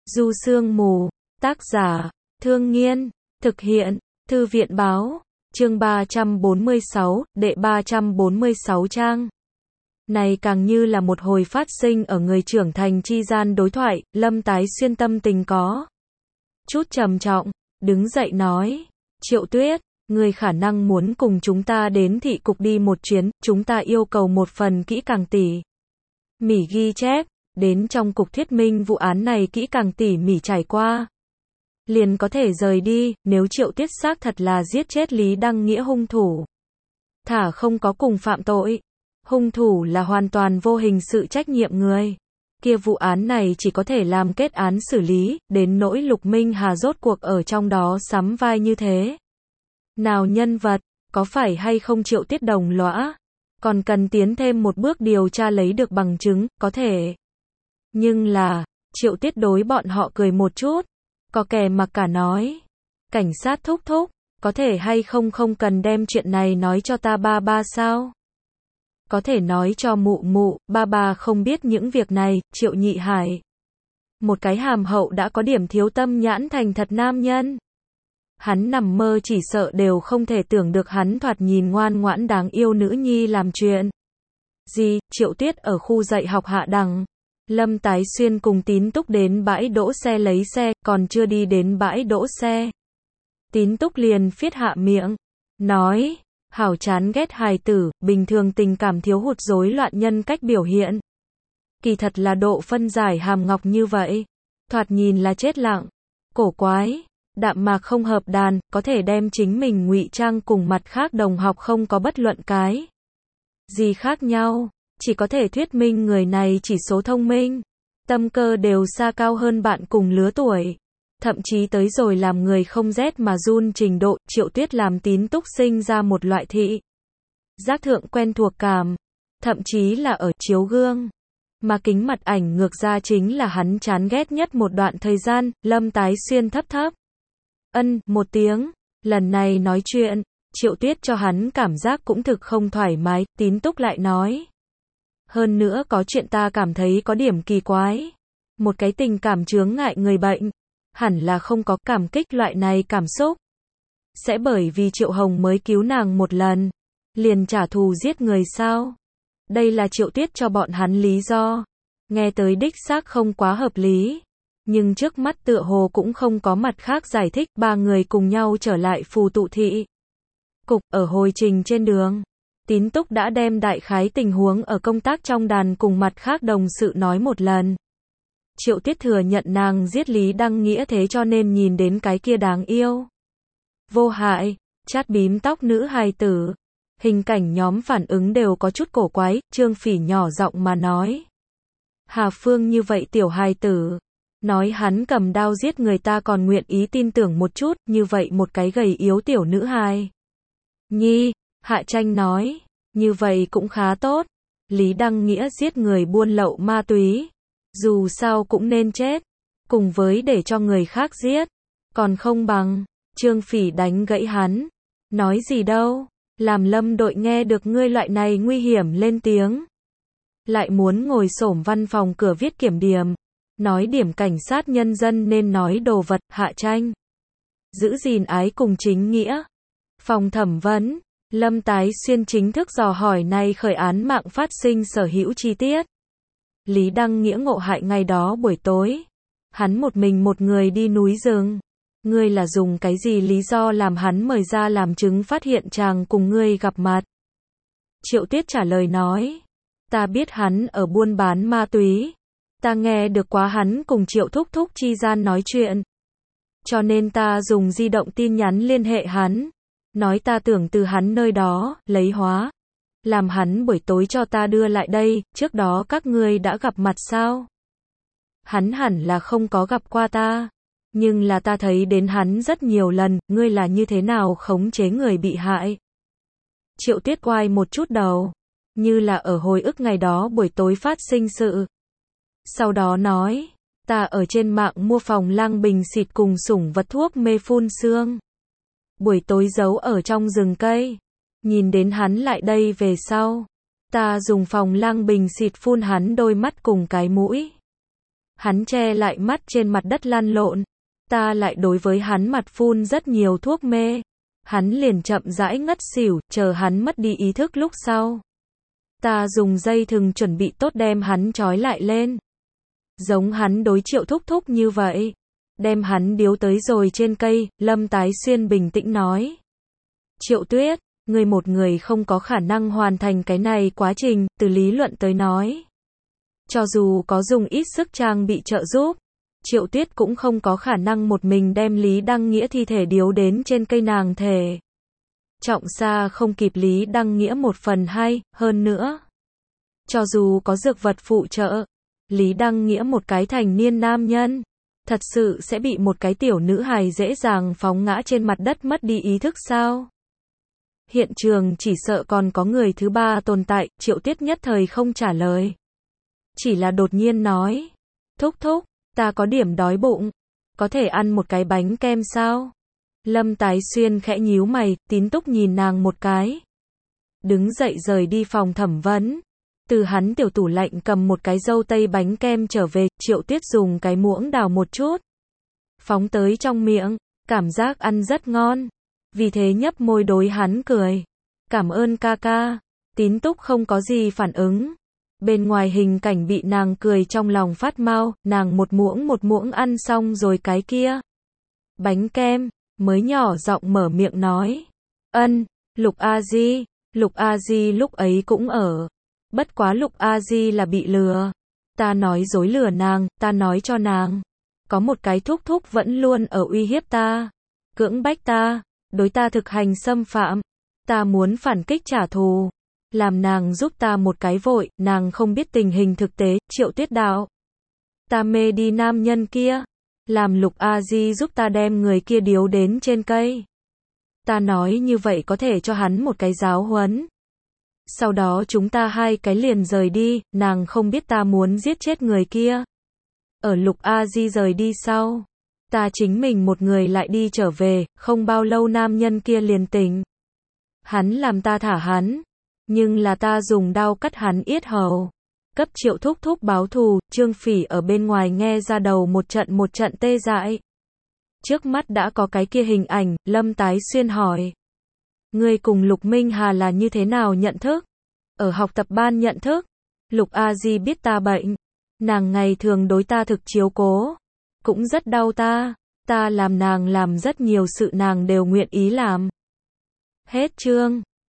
Du Sương Mù, tác giả, Thương Nghiên, thực hiện, Thư viện Báo, chương 346, đệ 346 trang. Này càng như là một hồi phát sinh ở người trưởng thành chi gian đối thoại, Lâm Tái Xuyên tâm tình có chút trầm trọng, đứng dậy nói, Triệu Tuyết, người khả năng muốn cùng chúng ta đến thị cục đi một chuyến, chúng ta yêu cầu một phần kỹ càng tỉ mỉ ghi chép, đến trong cục thuyết minh vụ án này kỹ càng tỉ mỉ trải qua. Liền có thể rời đi, nếu Triệu Tuyết xác thật là giết chết Lý Đăng Nghĩa hung thủ. Thả không có cùng phạm tội. Hung thủ là hoàn toàn vô hình sự trách nhiệm người. Kia vụ án này chỉ có thể làm kết án xử lý, đến nỗi Lục Minh Hà rốt cuộc ở trong đó sắm vai như thế. Nào nhân vật, có phải hay không Triệu Tuyết đồng lõa? Còn cần tiến thêm một bước điều tra lấy được bằng chứng, có thể. Nhưng là, Triệu Tuyết đối bọn họ cười một chút, có kẻ mặc cả nói. Cảnh sát thúc thúc, có thể hay không không cần đem chuyện này nói cho ta ba sao? Có thể nói cho mụ mụ, ba không biết những việc này, Triệu Nhị Hải. Một cái hàm hậu đã có điểm thiếu tâm nhãn thành thật nam nhân. Hắn nằm mơ chỉ sợ đều không thể tưởng được hắn thoạt nhìn ngoan ngoãn đáng yêu nữ nhi làm chuyện. Gì, Triệu Tuyết ở khu dạy học hạ đẳng. Lâm Tái Xuyên cùng Tín Túc đến bãi đỗ xe lấy xe, còn chưa đi đến bãi đỗ xe. Tín Túc liền phiết hạ miệng, nói, hảo chán ghét hài tử, bình thường tình cảm thiếu hụt rối loạn nhân cách biểu hiện. Kỳ thật là độ phân giải hàm ngọc như vậy. Thoạt nhìn là chết lặng, cổ quái, đạm mạc không hợp đàn, có thể đem chính mình ngụy trang cùng mặt khác đồng học không có bất luận cái gì khác nhau. Chỉ có thể thuyết minh người này chỉ số thông minh, tâm cơ đều xa cao hơn bạn cùng lứa tuổi. Thậm chí tới rồi làm người không rét mà run trình độ, Triệu Tuyết làm Tín Túc sinh ra một loại thị giác thượng quen thuộc cảm, thậm chí là ở chiếu gương. Mà kính mặt ảnh ngược ra chính là hắn chán ghét nhất một đoạn thời gian. Lâm Tái Xuyên thấp một tiếng, lần này nói chuyện, Triệu Tuyết cho hắn cảm giác cũng thực không thoải mái. Tín Túc lại nói, hơn nữa có chuyện ta cảm thấy có điểm kỳ quái. Một cái tình cảm chướng ngại người bệnh, hẳn là không có cảm kích loại này cảm xúc. Sẽ bởi vì Triệu Hồng mới cứu nàng một lần, liền trả thù giết người sao? Đây là Triệu Tuyết cho bọn hắn lý do. Nghe tới đích xác không quá hợp lý. Nhưng trước mắt tựa hồ cũng không có mặt khác giải thích. Ba người cùng nhau trở lại phù tụ thị cục. Ở hồi trình trên đường, Tín Túc đã đem đại khái tình huống ở công tác trong đàn cùng mặt khác đồng sự nói một lần. Triệu Tuyết thừa nhận nàng giết Lý Đăng Nghĩa, thế cho nên nhìn đến cái kia đáng yêu, vô hại, chát bím tóc nữ hài tử. Hình cảnh nhóm phản ứng đều có chút cổ quái. Trương Phỉ nhỏ giọng mà nói, Hà Phương như vậy tiểu hài tử, nói hắn cầm đao giết người ta còn nguyện ý tin tưởng một chút, như vậy một cái gầy yếu tiểu nữ hài nhi. Hạ Tranh nói, như vậy cũng khá tốt. Lý Đăng Nghĩa giết người buôn lậu ma túy, dù sao cũng nên chết, cùng với để cho người khác giết, còn không bằng. Trương Phỉ đánh gãy hắn, nói gì đâu, làm Lâm đội nghe được ngươi loại này nguy hiểm lên tiếng. Lại muốn ngồi xổm văn phòng cửa viết kiểm điểm, nói điểm cảnh sát nhân dân nên nói đồ vật. Hạ Tranh, giữ gìn ái cùng chính nghĩa. Phòng thẩm vấn, Lâm Tái Xuyên chính thức dò hỏi này khởi án mạng phát sinh sở hữu chi tiết. Lý Đăng Nghĩa ngộ hại ngày đó buổi tối, hắn một mình một người đi núi rừng. Ngươi là dùng cái gì lý do làm hắn mời ra làm chứng phát hiện chàng cùng ngươi gặp mặt? Triệu Tuyết trả lời nói, ta biết hắn ở buôn bán ma túy, ta nghe được quá hắn cùng Triệu thúc thúc chi gian nói chuyện, cho nên ta dùng di động tin nhắn liên hệ hắn, nói ta tưởng từ hắn nơi đó lấy hóa, làm hắn buổi tối cho ta đưa lại đây. Trước đó các ngươi đã gặp mặt sao? Hắn hẳn là không có gặp qua ta, nhưng là ta thấy đến hắn rất nhiều lần. Ngươi là như thế nào khống chế người bị hại? Triệu Tuyết quay một chút đầu, như là ở hồi ức ngày đó buổi tối phát sinh sự. Sau đó nói, ta ở trên mạng mua phòng lang bình xịt cùng sủng vật thuốc mê phun xương. Buổi tối giấu ở trong rừng cây, nhìn đến hắn lại đây về sau, ta dùng phòng lang bình xịt phun hắn đôi mắt cùng cái mũi. Hắn che lại mắt trên mặt đất lăn lộn. Ta lại đối với hắn mặt phun rất nhiều thuốc mê. Hắn liền chậm rãi ngất xỉu, chờ hắn mất đi ý thức lúc sau. Ta dùng dây thừng chuẩn bị tốt đem hắn trói lại lên. Giống hắn đối Triệu thúc thúc như vậy. Đem hắn điếu tới rồi trên cây, Lâm Tái Xuyên bình tĩnh nói. Triệu Tuyết, ngươi một người không có khả năng hoàn thành cái này quá trình, từ lý luận tới nói. Cho dù có dùng ít sức trang bị trợ giúp, Triệu Tuyết cũng không có khả năng một mình đem Lý Đăng Nghĩa thi thể điếu đến trên cây nàng thể. Trọng xa không kịp Lý Đăng Nghĩa 1/2, hơn nữa. Cho dù có dược vật phụ trợ, Lý Đăng Nghĩa một cái thành niên nam nhân, thật sự sẽ bị một cái tiểu nữ hài dễ dàng phóng ngã trên mặt đất mất đi ý thức sao? Hiện trường chỉ sợ còn có người thứ ba tồn tại, Triệu Tuyết nhất thời không trả lời. Chỉ là đột nhiên nói, thúc thúc, ta có điểm đói bụng, có thể ăn một cái bánh kem sao? Lâm Tái Xuyên khẽ nhíu mày, Tín Túc nhìn nàng một cái. Đứng dậy rời đi phòng thẩm vấn. Từ hắn tiểu tủ lạnh cầm một cái dâu tây bánh kem trở về, Triệu Tuyết dùng cái muỗng đào một chút. Phóng tới trong miệng, cảm giác ăn rất ngon. Vì thế nhấp môi đối hắn cười. Cảm ơn ca ca. Tín Túc không có gì phản ứng. Bên ngoài hình cảnh bị nàng cười trong lòng phát mau, nàng một muỗng ăn xong rồi cái kia. Bánh kem, mới nhỏ giọng mở miệng nói. Lục A Di. Lục A Di lúc ấy cũng ở. Bất quá Lục A Di là bị lừa. Ta nói dối lừa nàng, ta nói cho nàng. Có một cái thúc thúc vẫn luôn ở uy hiếp ta. Cưỡng bách ta, đối ta thực hành xâm phạm. Ta muốn phản kích trả thù. Làm nàng giúp ta một cái vội, nàng không biết tình hình thực tế, Triệu Tuyết đạo. Ta mê đi nam nhân kia. Làm Lục A Di giúp ta đem người kia điếu đến trên cây. Ta nói như vậy có thể cho hắn một cái giáo huấn. Sau đó chúng ta hai cái liền rời đi, nàng không biết ta muốn giết chết người kia. Ở Lục A Di rời đi sau, ta chính mình một người lại đi trở về, không bao lâu nam nhân kia liền tỉnh. Hắn làm ta thả hắn, nhưng là ta dùng đao cắt hắn yết hầu. Cấp Triệu thúc thúc báo thù, Trương Phỉ ở bên ngoài nghe ra đầu một trận tê dại. Trước mắt đã có cái kia hình ảnh, Lâm Tái Xuyên hỏi. Ngươi cùng Lục Minh Hà là như thế nào nhận thức? Ở học tập ban nhận thức. Lục A Di biết ta bệnh. Nàng ngày thường đối ta thực chiếu cố. Cũng rất đau ta. Ta làm nàng làm rất nhiều sự nàng đều nguyện ý làm. Hết chương.